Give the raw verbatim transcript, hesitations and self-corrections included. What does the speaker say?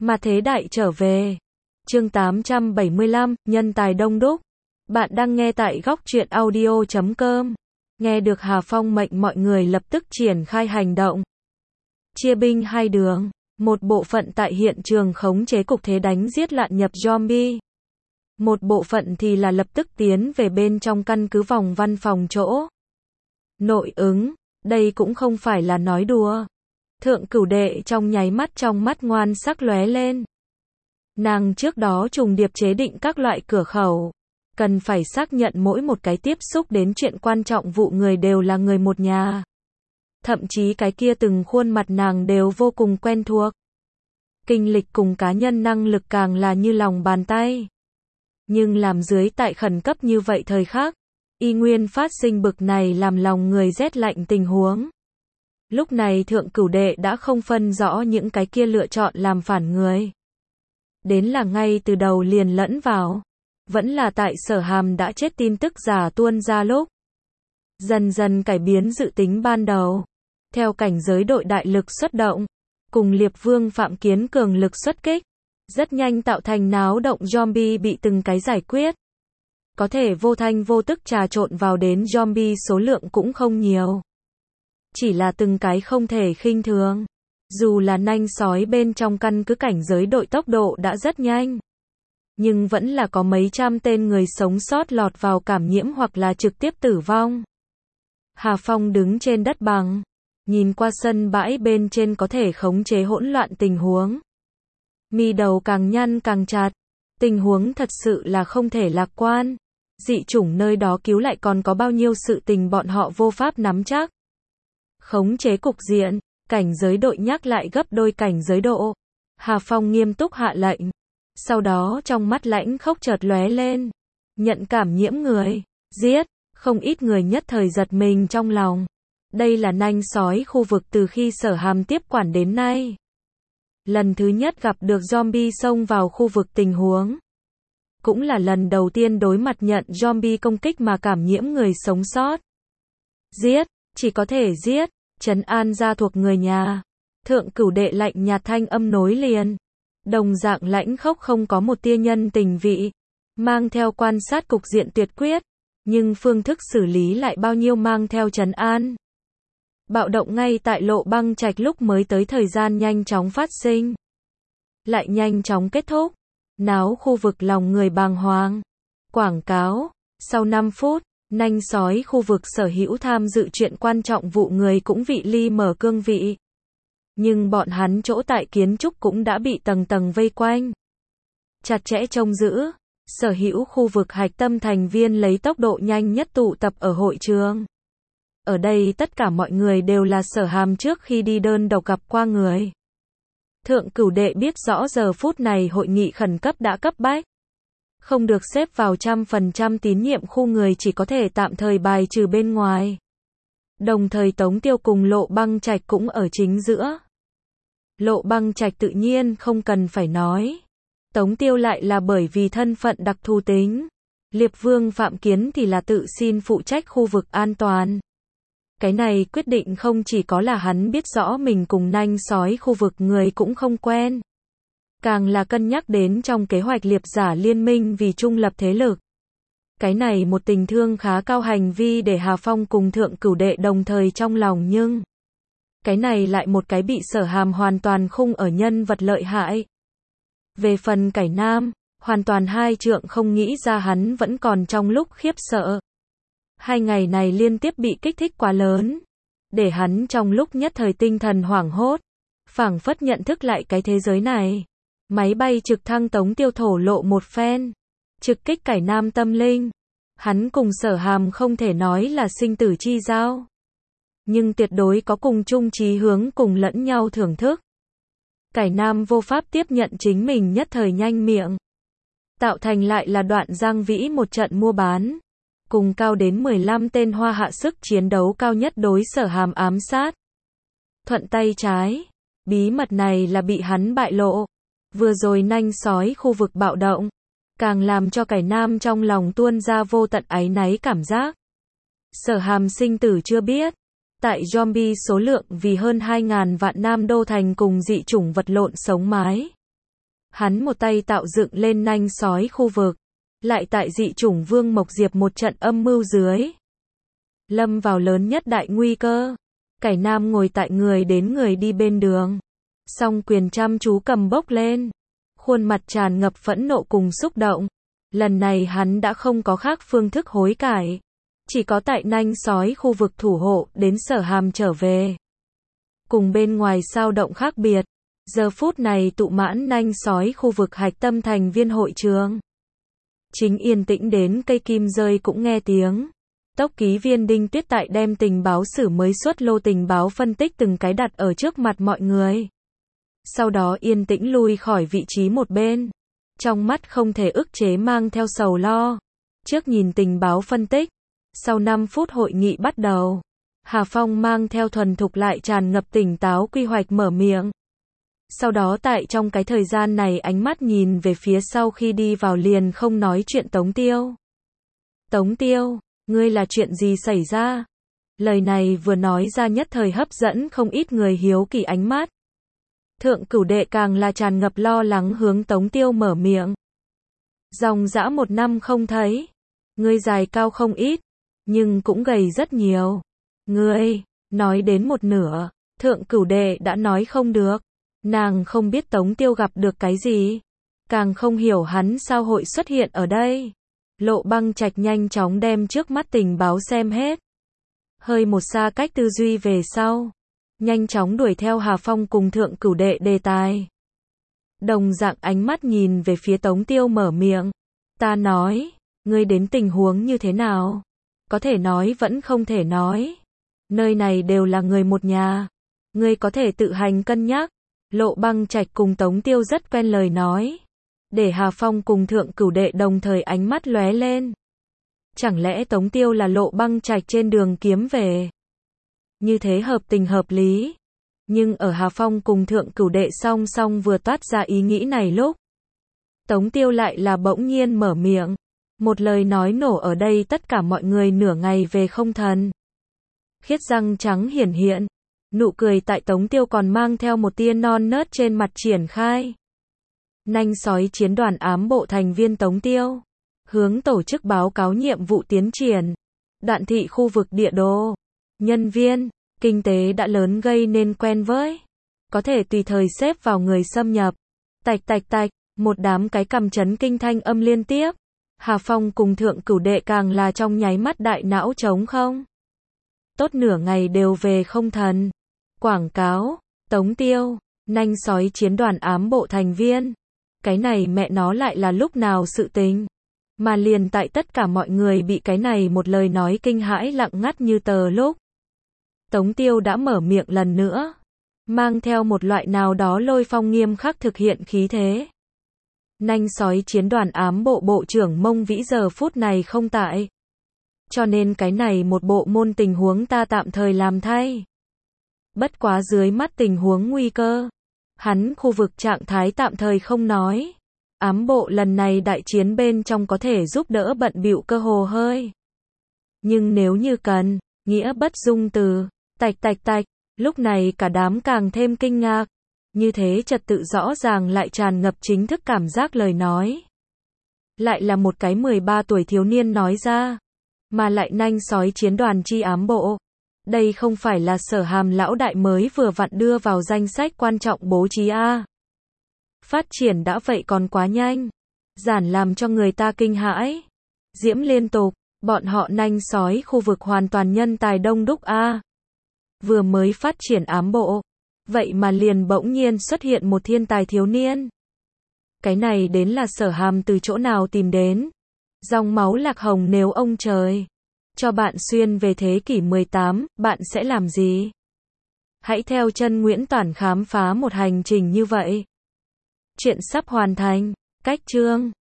Mà thế đại trở về. Chương tám trăm bảy mươi lăm, nhân tài đông đúc. Bạn đang nghe tại góc truyện audio chấm com. Nghe được Hà Phong mệnh mọi người lập tức triển khai hành động. Chia binh hai đường. Một bộ phận tại hiện trường khống chế cục thế đánh giết lạn nhập zombie. Một bộ phận thì là lập tức tiến về bên trong căn cứ vòng văn phòng chỗ. Nội ứng, đây cũng không phải là nói đùa. Thượng cửu đệ trong nháy mắt trong mắt ngoan sắc lóe lên. Nàng trước đó trùng điệp chế định các loại cửa khẩu. Cần phải xác nhận mỗi một cái tiếp xúc đến chuyện quan trọng vụ người đều là người một nhà. Thậm chí cái kia từng khuôn mặt nàng đều vô cùng quen thuộc. Kinh lịch cùng cá nhân năng lực càng là như lòng bàn tay. Nhưng làm dưới tại khẩn cấp như vậy thời khắc, y nguyên phát sinh bực này làm lòng người rét lạnh tình huống. Lúc này thượng cửu đệ đã không phân rõ những cái kia lựa chọn làm phản người. Đến là ngay từ đầu liền lẫn vào. Vẫn là tại Sở Hàm đã chết tin tức giả tuôn ra lúc. Dần dần cải biến dự tính ban đầu. Theo cảnh giới đội đại lực xuất động. Cùng Liệp Vương Phạm Kiến cường lực xuất kích. Rất nhanh tạo thành náo động zombie bị từng cái giải quyết. Có thể vô thanh vô tức trà trộn vào đến zombie số lượng cũng không nhiều. Chỉ là từng cái không thể khinh thường. Dù là nanh sói bên trong căn cứ cảnh giới đội tốc độ đã rất nhanh. Nhưng vẫn là có mấy trăm tên người sống sót lọt vào cảm nhiễm hoặc là trực tiếp tử vong. Hà Phong đứng trên đất bằng. Nhìn qua sân bãi bên trên có thể khống chế hỗn loạn tình huống. Mi đầu càng nhăn càng chặt. Tình huống thật sự là không thể lạc quan. Dị chủng nơi đó cứu lại còn có bao nhiêu sự tình bọn họ vô pháp nắm chắc. Khống chế cục diện, cảnh giới đội nhắc lại gấp đôi cảnh giới độ. Hà Phong nghiêm túc hạ lệnh. Sau đó trong mắt lãnh khốc chợt lóe lên. Nhận cảm nhiễm người, giết, không ít người nhất thời giật mình trong lòng. Đây là nanh sói khu vực từ khi Sở Hàm tiếp quản đến nay. Lần thứ nhất gặp được zombie xông vào khu vực tình huống. Cũng là lần đầu tiên đối mặt nhận zombie công kích mà cảm nhiễm người sống sót. Giết, chỉ có thể giết, trấn an gia thuộc người nhà. Thượng cửu đệ lạnh nhạt thanh âm nối liền. Đồng dạng lãnh khốc không có một tia nhân tình vị. Mang theo quan sát cục diện tuyệt quyết. Nhưng phương thức xử lý lại bao nhiêu mang theo trấn an. Bạo động ngay tại Lộ Băng Trạch lúc mới tới thời gian nhanh chóng phát sinh. Lại nhanh chóng kết thúc. Náo khu vực lòng người bàng hoàng. Quảng cáo. Sau năm phút, nanh sói khu vực sở hữu tham dự chuyện quan trọng vụ người cũng vị ly mở cương vị. Nhưng bọn hắn chỗ tại kiến trúc cũng đã bị tầng tầng vây quanh. Chặt chẽ trông giữ. Sở hữu khu vực hạch tâm thành viên lấy tốc độ nhanh nhất tụ tập ở hội trường. Ở đây tất cả mọi người đều là Sở Hàm trước khi đi đơn độc gặp qua người. Thượng cửu đệ biết rõ giờ phút này hội nghị khẩn cấp đã cấp bách. Không được xếp vào trăm phần trăm tín nhiệm khu người chỉ có thể tạm thời bài trừ bên ngoài. Đồng thời Tống Tiêu cùng Lộ Băng Trạch cũng ở chính giữa. Lộ Băng Trạch tự nhiên không cần phải nói. Tống Tiêu lại là bởi vì thân phận đặc thù tính. Liệp Vương Phạm Kiến thì là tự xin phụ trách khu vực an toàn. Cái này quyết định không chỉ có là hắn biết rõ mình cùng nanh sói khu vực người cũng không quen. Càng là cân nhắc đến trong kế hoạch liệp giả liên minh vì trung lập thế lực. Cái này một tình thương khá cao hành vi để Hà Phong cùng thượng cửu đệ đồng thời trong lòng nhưng. Cái này lại một cái bị Sở Hàm hoàn toàn khung ở nhân vật lợi hại. Về phần Cải Nam, hoàn toàn hai trượng không nghĩ ra hắn vẫn còn trong lúc khiếp sợ. Hai ngày này liên tiếp bị kích thích quá lớn. Để hắn trong lúc nhất thời tinh thần hoảng hốt. Phảng phất nhận thức lại cái thế giới này. Máy bay trực thăng Tống Tiêu thổ lộ một phen. Trực kích Cải Nam tâm linh. Hắn cùng Sở Hàm không thể nói là sinh tử chi giao. Nhưng tuyệt đối có cùng chung chí hướng cùng lẫn nhau thưởng thức. Cải Nam vô pháp tiếp nhận chính mình nhất thời nhanh miệng. Tạo thành lại là đoạn giang vĩ một trận mua bán. Cùng cao đến mười lăm tên hoa hạ sức chiến đấu cao nhất đối Sở Hàm ám sát. Thuận tay trái. Bí mật này là bị hắn bại lộ. Vừa rồi nanh sói khu vực bạo động. Càng làm cho Cải Nam trong lòng tuôn ra vô tận áy náy cảm giác. Sở Hàm sinh tử chưa biết. Tại zombie số lượng vì hơn hai ngàn vạn Nam Đô Thành cùng dị chủng vật lộn sống mái. Hắn một tay tạo dựng lên nanh sói khu vực, lại tại dị chủng Vương Mộc Diệp một trận âm mưu dưới. Lâm vào lớn nhất đại nguy cơ. Cải Nam ngồi tại người đến người đi bên đường. Song quyền chăm chú cầm bốc lên. Khuôn mặt tràn ngập phẫn nộ cùng xúc động. Lần này hắn đã không có khác phương thức hối cải. Chỉ có tại nanh sói khu vực thủ hộ đến Sở Hàm trở về. Cùng bên ngoài sao động khác biệt. Giờ phút này tụ mãn nanh sói khu vực hạch tâm thành viên hội trường. Chính yên tĩnh đến cây kim rơi cũng nghe tiếng. Tốc ký viên Đinh Tuyết Tại đem tình báo sử mới xuất lô tình báo phân tích từng cái đặt ở trước mặt mọi người. Sau đó yên tĩnh lui khỏi vị trí một bên. Trong mắt không thể ức chế mang theo sầu lo. Trước nhìn tình báo phân tích. Sau năm phút hội nghị bắt đầu. Hà Phong mang theo thuần thục lại tràn ngập tỉnh táo quy hoạch mở miệng. Sau đó tại trong cái thời gian này ánh mắt nhìn về phía sau khi đi vào liền không nói chuyện Tống Tiêu. Tống Tiêu, ngươi là chuyện gì xảy ra? Lời này vừa nói ra nhất thời hấp dẫn không ít người hiếu kỳ ánh mắt. Thượng Cửu Đệ càng là tràn ngập lo lắng hướng Tống Tiêu mở miệng. Dòng dã một năm không thấy. Ngươi dài cao không ít, nhưng cũng gầy rất nhiều. Ngươi, nói đến một nửa, Thượng Cửu Đệ đã nói không được. Nàng không biết Tống Tiêu gặp được cái gì. Càng không hiểu hắn sao hội xuất hiện ở đây. Lộ Băng Trạch nhanh chóng đem trước mắt tình báo xem hết. Hơi một xa cách tư duy về sau. Nhanh chóng đuổi theo Hà Phong cùng Thượng Cửu Đệ đề tài. Đồng dạng ánh mắt nhìn về phía Tống Tiêu mở miệng. Ta nói, ngươi đến tình huống như thế nào? Có thể nói vẫn không thể nói. Nơi này đều là người một nhà. Ngươi có thể tự hành cân nhắc. Lộ Băng Trạch cùng Tống Tiêu rất quen lời nói. Để Hà Phong cùng Thượng Cửu Đệ đồng thời ánh mắt lóe lên. Chẳng lẽ Tống Tiêu là Lộ Băng Trạch trên đường kiếm về? Như thế hợp tình hợp lý. Nhưng ở Hà Phong cùng Thượng Cửu Đệ song song vừa toát ra ý nghĩ này lúc. Tống Tiêu lại là bỗng nhiên mở miệng. Một lời nói nổ ở đây tất cả mọi người nửa ngày về không thần. Khiết răng trắng hiển hiện. Nụ cười tại Tống Tiêu còn mang theo một tia non nớt trên mặt triển khai. Nanh sói chiến đoàn ám bộ thành viên Tống Tiêu. Hướng tổ chức báo cáo nhiệm vụ tiến triển. Đạn thị khu vực địa đồ. Nhân viên, kinh tế đã lớn gây nên quen với. Có thể tùy thời xếp vào người xâm nhập. Tạch tạch tạch, một đám cái cầm chấn kinh thanh âm liên tiếp. Hà Phong cùng Thượng Cửu Đệ càng là trong nháy mắt đại não trống không. Tốt nửa ngày đều về không thần. Quảng cáo, Tống Tiêu, nanh sói chiến đoàn ám bộ thành viên. Cái này mẹ nó lại là lúc nào sự tình. Mà liền tại tất cả mọi người bị cái này một lời nói kinh hãi lặng ngắt như tờ lúc. Tống Tiêu đã mở miệng lần nữa. Mang theo một loại nào đó lôi phong nghiêm khắc thực hiện khí thế. Nanh sói chiến đoàn ám bộ bộ trưởng Mông Vĩ giờ phút này không tại. Cho nên cái này một bộ môn tình huống ta tạm thời làm thay. Bất quá dưới mắt tình huống nguy cơ. Hắn khu vực trạng thái tạm thời không nói. Ám bộ lần này đại chiến bên trong có thể giúp đỡ bận bịu cơ hồ hơi. Nhưng nếu như cần, nghĩa bất dung từ, tạch tạch tạch, lúc này cả đám càng thêm kinh ngạc. Như thế trật tự rõ ràng lại tràn ngập chính thức cảm giác lời nói. Lại là một cái mười ba tuổi thiếu niên nói ra. Mà lại nanh sói chiến đoàn chi ám bộ. Đây không phải là Sở Hàm lão đại mới vừa vặn đưa vào danh sách quan trọng bố trí a. Phát triển đã vậy còn quá nhanh. Giản làm cho người ta kinh hãi. Diễm liên tục, bọn họ nanh sói khu vực hoàn toàn nhân tài đông đúc a. Vừa mới phát triển ám bộ. Vậy mà liền bỗng nhiên xuất hiện một thiên tài thiếu niên. Cái này đến là Sở Hàm từ chỗ nào tìm đến. Dòng máu lạc hồng nếu ông trời cho bạn xuyên về thế kỷ mười tám, bạn sẽ làm gì? Hãy theo chân Nguyễn Toản khám phá một hành trình như vậy. Chuyện sắp hoàn thành. Cách chương